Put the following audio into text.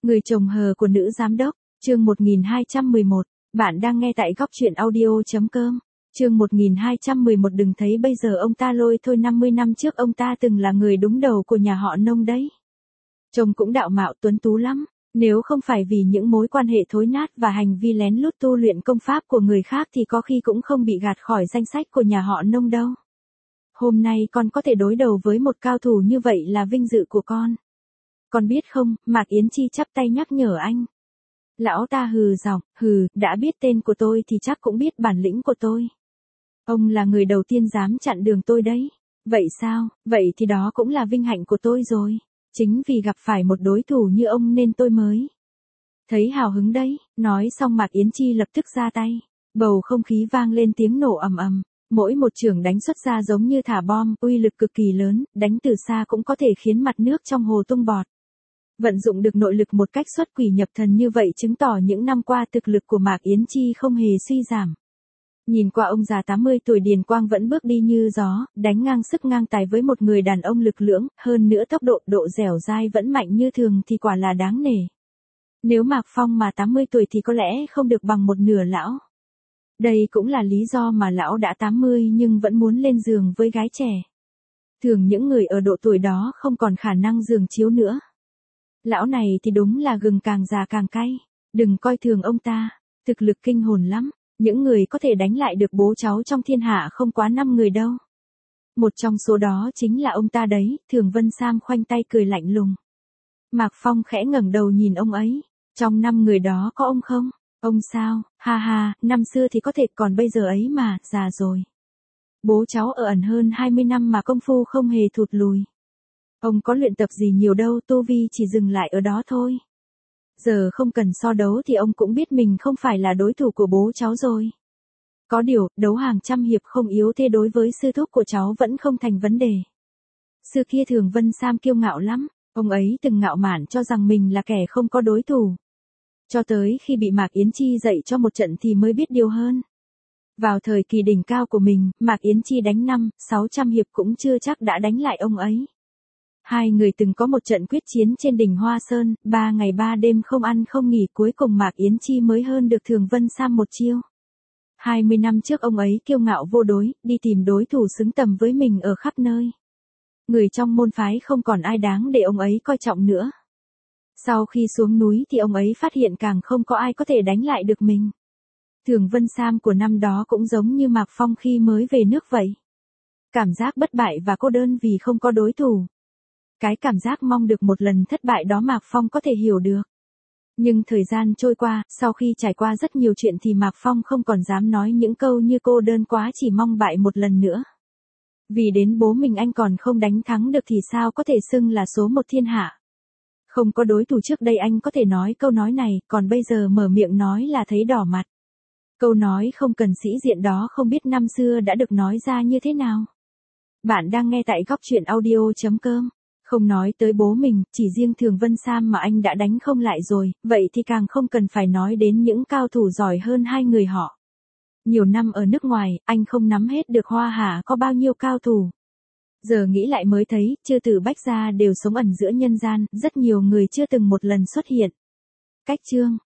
Người chồng hờ của nữ giám đốc, chương 1211, bạn đang nghe tại góc chuyện audio.com, chương 1211 đừng thấy bây giờ ông ta lôi thôi 50 năm trước ông ta từng là người đúng đầu của nhà họ Nông đấy. Chồng cũng đạo mạo tuấn tú lắm, nếu không phải vì những mối quan hệ thối nát và hành vi lén lút tu luyện công pháp của người khác thì có khi cũng không bị gạt khỏi danh sách của nhà họ Nông đâu. Hôm nay con có thể đối đầu với một cao thủ như vậy là vinh dự của con. Con biết không, Mạc Yến Chi chắp tay nhắc nhở anh. Lão ta hừ giọng, đã biết tên của tôi thì chắc cũng biết bản lĩnh của tôi. Ông là người đầu tiên dám chặn đường tôi đấy. Vậy sao, vậy thì đó cũng là vinh hạnh của tôi rồi. Chính vì gặp phải một đối thủ như ông nên tôi mới. Thấy hào hứng đấy, nói xong Mạc Yến Chi lập tức ra tay. Bầu không khí vang lên tiếng nổ ầm ầm. Mỗi một chưởng đánh xuất ra giống như thả bom, uy lực cực kỳ lớn, đánh từ xa cũng có thể khiến mặt nước trong hồ tung bọt. Vận dụng được nội lực một cách xuất quỷ nhập thần như vậy chứng tỏ những năm qua thực lực của Mạc Yến Chi không hề suy giảm. Nhìn qua ông già 80 tuổi Điền Quang vẫn bước đi như gió, đánh ngang sức ngang tài với một người đàn ông lực lưỡng, hơn nữa tốc độ dẻo dai vẫn mạnh như thường thì quả là đáng nể. Nếu Mạc Phong mà 80 tuổi thì có lẽ không được bằng một nửa lão. Đây cũng là lý do mà lão đã 80 nhưng vẫn muốn lên giường với gái trẻ. Thường những người ở độ tuổi đó không còn khả năng giường chiếu nữa. Lão này thì đúng là gừng càng già càng cay, đừng coi thường ông ta, thực lực kinh hồn lắm, những người có thể đánh lại được bố cháu trong thiên hạ không quá 5 người đâu. Một trong số đó chính là ông ta đấy, Thường Vân Sam khoanh tay cười lạnh lùng. Mạc Phong khẽ ngẩng đầu nhìn ông ấy, trong 5 người đó có ông không? Ông sao, ha ha, năm xưa thì có thể còn bây giờ ấy mà, già rồi. Bố cháu ở ẩn hơn 20 năm mà công phu không hề thụt lùi. Ông có luyện tập gì nhiều đâu, tu vi chỉ dừng lại ở đó thôi. Giờ không cần so đấu thì ông cũng biết mình không phải là đối thủ của bố cháu rồi. Có điều, đấu hàng trăm hiệp không yếu thế đối với sư thúc của cháu vẫn không thành vấn đề. Xưa kia Thường Vân Sam kiêu ngạo lắm, ông ấy từng ngạo mạn cho rằng mình là kẻ không có đối thủ. Cho tới khi bị Mạc Yến Chi dạy cho một trận thì mới biết điều hơn. Vào thời kỳ đỉnh cao của mình, Mạc Yến Chi đánh 500-600 hiệp cũng chưa chắc đã đánh lại ông ấy. Hai người từng có một trận quyết chiến trên đỉnh Hoa Sơn, 3 ngày 3 đêm không ăn không nghỉ, cuối cùng Mạc Yến Chi mới hơn được Thường Vân Sam một chiêu. 20 năm trước ông ấy kiêu ngạo vô đối, đi tìm đối thủ xứng tầm với mình ở khắp nơi. Người trong môn phái không còn ai đáng để ông ấy coi trọng nữa. Sau khi xuống núi thì ông ấy phát hiện càng không có ai có thể đánh lại được mình. Thường Vân Sam của năm đó cũng giống như Mạc Phong khi mới về nước vậy. Cảm giác bất bại và cô đơn vì không có đối thủ. Cái cảm giác mong được một lần thất bại đó Mạc Phong có thể hiểu được. Nhưng thời gian trôi qua, sau khi trải qua rất nhiều chuyện thì Mạc Phong không còn dám nói những câu như cô đơn quá chỉ mong bại một lần nữa. Vì đến bố mình anh còn không đánh thắng được thì sao có thể xưng là số một thiên hạ. Không có đối thủ trước đây anh có thể nói câu nói này, còn bây giờ mở miệng nói là thấy đỏ mặt. Câu nói không cần sĩ diện đó không biết năm xưa đã được nói ra như thế nào. Bạn đang nghe tại góc chuyện audio.com. Không nói tới bố mình, chỉ riêng Thường Vân Sam mà anh đã đánh không lại rồi, vậy thì càng không cần phải nói đến những cao thủ giỏi hơn hai người họ. Nhiều năm ở nước ngoài, anh không nắm hết được Hoa Hạ có bao nhiêu cao thủ. Giờ nghĩ lại mới thấy, chư tử bách gia đều sống ẩn giữa nhân gian, rất nhiều người chưa từng một lần xuất hiện. Cách chương